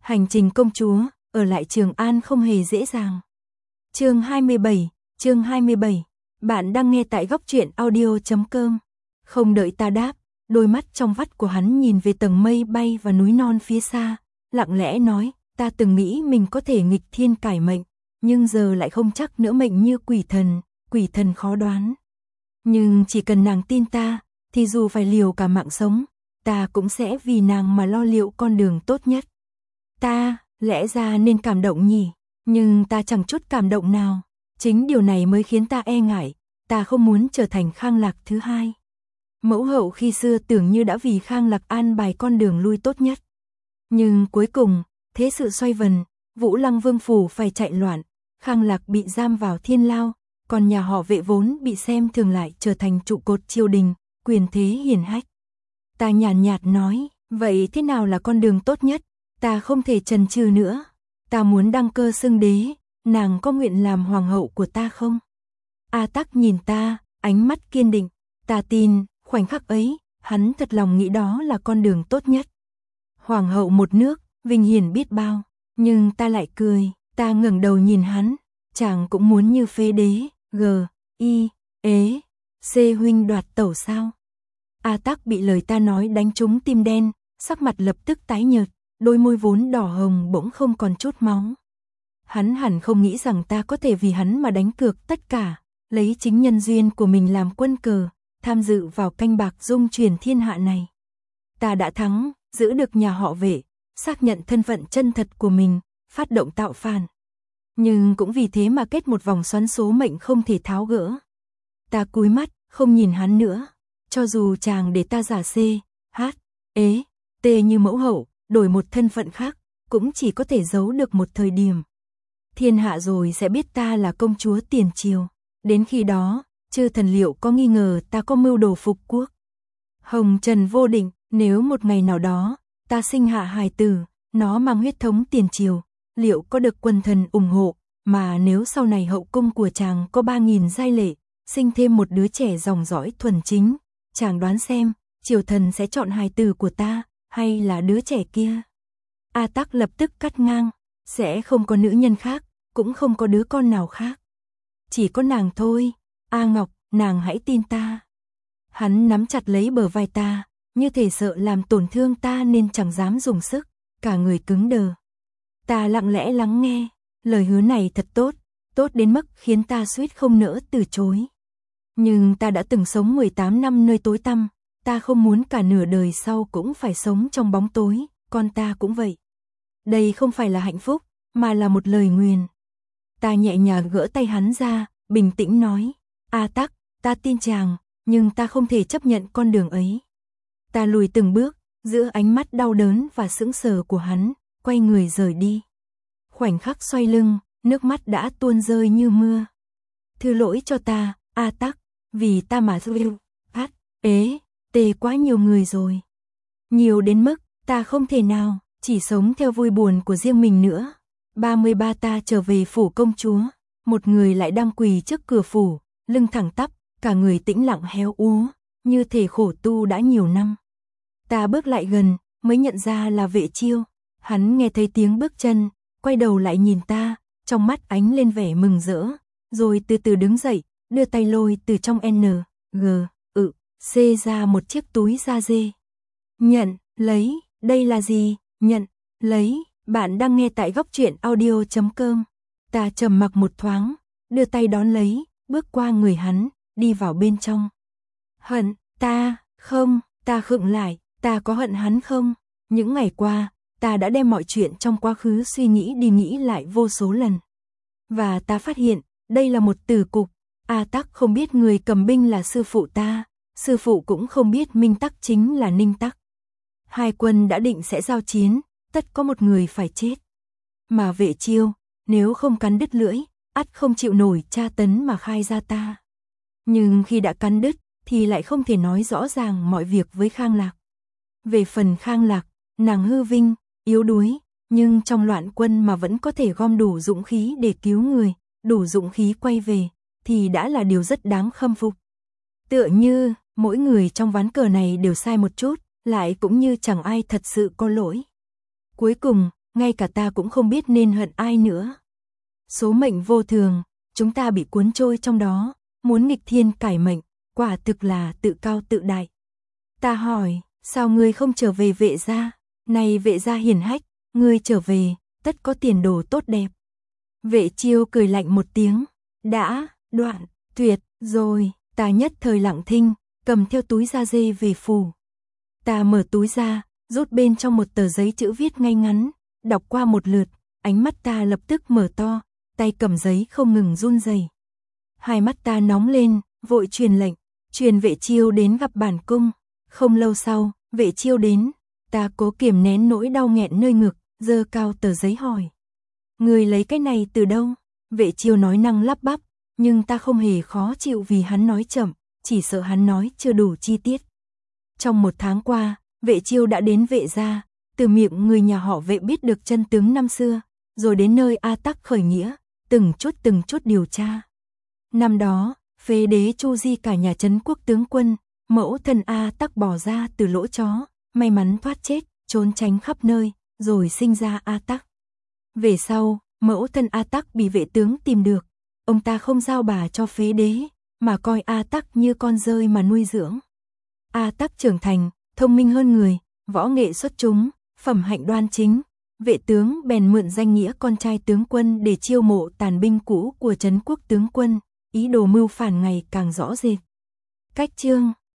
Hành trình công chúa, ở lại Trường An không hề dễ dàng. Chương 27, bạn đang nghe tại góc truyện audio.com. Không đợi ta đáp, đôi mắt trong vắt của hắn nhìn về tầng mây bay và núi non phía xa, lặng lẽ nói, ta từng nghĩ mình có thể nghịch thiên cải mệnh, nhưng giờ lại không chắc nữa, mệnh như quỷ thần khó đoán. Nhưng chỉ cần nàng tin ta, thì dù phải liều cả mạng sống, ta cũng sẽ vì nàng mà lo liệu con đường tốt nhất. Ta, lẽ ra nên cảm động nhỉ, nhưng ta chẳng chút cảm động nào. Chính điều này mới khiến ta e ngại, ta không muốn trở thành Khang Lạc thứ hai. Mẫu hậu khi xưa tưởng như đã vì Khang Lạc an bài con đường lui tốt nhất. Nhưng cuối cùng, thế sự xoay vần, Vũ Lăng Vương phủ phải chạy loạn, Khang Lạc bị giam vào thiên lao, còn nhà họ Vệ vốn bị xem thường lại trở thành trụ cột triều đình, quyền thế hiển hách. Ta nhàn nhạt nói, vậy thế nào là con đường tốt nhất? Ta không thể chần chừ nữa. Ta muốn đăng cơ xưng đế, nàng có nguyện làm hoàng hậu của ta không? A Tắc nhìn ta, ánh mắt kiên định. Ta tin, khoảnh khắc ấy, hắn thật lòng nghĩ đó là con đường tốt nhất. Hoàng hậu một nước, vinh hiển biết bao. Nhưng ta lại cười, ta ngẩng đầu nhìn hắn. Chàng cũng muốn như phế đế, C huynh đoạt tẩu sao? A Tắc bị lời ta nói đánh trúng tim đen, sắc mặt lập tức tái nhợt, đôi môi vốn đỏ hồng bỗng không còn chút máu. Hắn hẳn không nghĩ rằng ta có thể vì hắn mà đánh cược tất cả, lấy chính nhân duyên của mình làm quân cờ, tham dự vào canh bạc dung chuyển thiên hạ này. Ta đã thắng, giữ được nhà họ Vệ, xác nhận thân phận chân thật của mình, phát động tạo phản. Nhưng cũng vì thế mà kết một vòng xoắn số mệnh không thể tháo gỡ. Ta cúi mắt, không nhìn hắn nữa. Cho dù chàng để ta giả T như mẫu hậu, đổi một thân phận khác, cũng chỉ có thể giấu được một thời điểm. Thiên hạ rồi sẽ biết ta là công chúa tiền triều. Đến khi đó, chư thần liệu có nghi ngờ ta có mưu đồ phục quốc. Hồng trần vô định, nếu một ngày nào đó, ta sinh hạ hài tử, nó mang huyết thống tiền triều, liệu có được quần thần ủng hộ, mà nếu sau này hậu cung của chàng có 3.000 giai lệ, sinh thêm một đứa trẻ dòng dõi thuần chính, chàng đoán xem, triều thần sẽ chọn hài tử của ta, hay là đứa trẻ kia? A Tắc lập tức cắt ngang, sẽ không có nữ nhân khác, cũng không có đứa con nào khác. Chỉ có nàng thôi, A Ngọc, nàng hãy tin ta. Hắn nắm chặt lấy bờ vai ta, như thể sợ làm tổn thương ta nên chẳng dám dùng sức, cả người cứng đờ. Ta lặng lẽ lắng nghe, lời hứa này thật tốt, tốt đến mức khiến ta suýt không nỡ từ chối. Nhưng ta đã từng sống 18 năm nơi tối tăm, ta không muốn cả nửa đời sau cũng phải sống trong bóng tối, con ta cũng vậy. Đây không phải là hạnh phúc, mà là một lời nguyền. Ta nhẹ nhàng gỡ tay hắn ra, bình tĩnh nói, A Tắc, ta tin chàng, nhưng ta không thể chấp nhận con đường ấy. Ta lùi từng bước, giữa ánh mắt đau đớn và sững sờ của hắn, quay người rời đi. Khoảnh khắc xoay lưng, nước mắt đã tuôn rơi như mưa. Thứ lỗi cho ta, A Tắc, vì ta mà quá nhiều người rồi. Nhiều đến mức, ta không thể nào, chỉ sống theo vui buồn của riêng mình nữa. 33 ta trở về phủ công chúa, một người lại đang quỳ trước cửa phủ, lưng thẳng tắp, cả người tĩnh lặng héo úa, như thể khổ tu đã nhiều năm. Ta bước lại gần, mới nhận ra là Vệ Chiêu. Hắn nghe thấy tiếng bước chân, quay đầu lại nhìn ta, trong mắt ánh lên vẻ mừng rỡ, rồi từ từ đứng dậy, đưa tay lôi từ trong C ra một chiếc túi da dê. Nhận, lấy, đây là gì? Nhận, lấy, bạn đang nghe tại góc truyện audio.com. Ta trầm mặc một thoáng, đưa tay đón lấy, bước qua người hắn, đi vào bên trong. Hận, ta, không, ta khựng lại, ta có hận hắn không? Những ngày qua, ta đã đem mọi chuyện trong quá khứ suy nghĩ đi nghĩ lại vô số lần. Và ta phát hiện, đây là một tử cục. A Tắc không biết người cầm binh là sư phụ ta, sư phụ cũng không biết Minh Tắc chính là Ninh Tắc. Hai quân đã định sẽ giao chiến, tất có một người phải chết. Mà Vệ Chiêu, nếu không cắn đứt lưỡi, ắt không chịu nổi tra tấn mà khai ra ta. Nhưng khi đã cắn đứt, thì lại không thể nói rõ ràng mọi việc với Khang Lạc. Về phần Khang Lạc, nàng hư vinh, yếu đuối, nhưng trong loạn quân mà vẫn có thể gom đủ dũng khí để cứu người, đủ dũng khí quay về, thì đã là điều rất đáng khâm phục. Tựa như, mỗi người trong ván cờ này đều sai một chút, lại cũng như chẳng ai thật sự có lỗi. Cuối cùng, ngay cả ta cũng không biết nên hận ai nữa. Số mệnh vô thường, chúng ta bị cuốn trôi trong đó, muốn nghịch thiên cải mệnh, quả thực là tự cao tự đại. Ta hỏi, sao ngươi không trở về Vệ gia? Này Vệ gia hiển hách, ngươi trở về, tất có tiền đồ tốt đẹp. Vệ Chiêu cười lạnh một tiếng, đã, đoạn, tuyệt, rồi, ta nhất thời lặng thinh, cầm theo túi da dê về phủ. Ta mở túi ra, rút bên trong một tờ giấy chữ viết ngay ngắn, đọc qua một lượt, ánh mắt ta lập tức mở to, tay cầm giấy không ngừng run rẩy. Hai mắt ta nóng lên, vội truyền lệnh, truyền Vệ Chiêu đến gặp bản cung. Không lâu sau, Vệ Chiêu đến, ta cố kiềm nén nỗi đau nghẹn nơi ngực, giơ cao tờ giấy hỏi. Người lấy cái này từ đâu? Vệ Chiêu nói năng lắp bắp, nhưng ta không hề khó chịu vì hắn nói chậm, chỉ sợ hắn nói chưa đủ chi tiết. Trong 1 tháng qua, Vệ Chiêu đã đến Vệ gia, từ miệng người nhà họ Vệ biết được chân tướng năm xưa, rồi đến nơi A Tắc khởi nghĩa, từng chút điều tra. Năm đó, phế đế Chu Di cả nhà Trấn Quốc tướng quân, mẫu thân A Tắc bỏ ra từ lỗ chó, may mắn thoát chết, trốn tránh khắp nơi, rồi sinh ra A Tắc. Về sau, mẫu thân A Tắc bị Vệ tướng tìm được, ông ta không giao bà cho phế đế, mà coi A Tắc như con dơi mà nuôi dưỡng. A Tắc trưởng thành, thông minh hơn người, võ nghệ xuất chúng, phẩm hạnh đoan chính. Vệ tướng bèn mượn danh nghĩa con trai tướng quân để chiêu mộ tàn binh cũ của Trấn Quốc tướng quân, ý đồ mưu phản ngày càng rõ rệt. Cách chương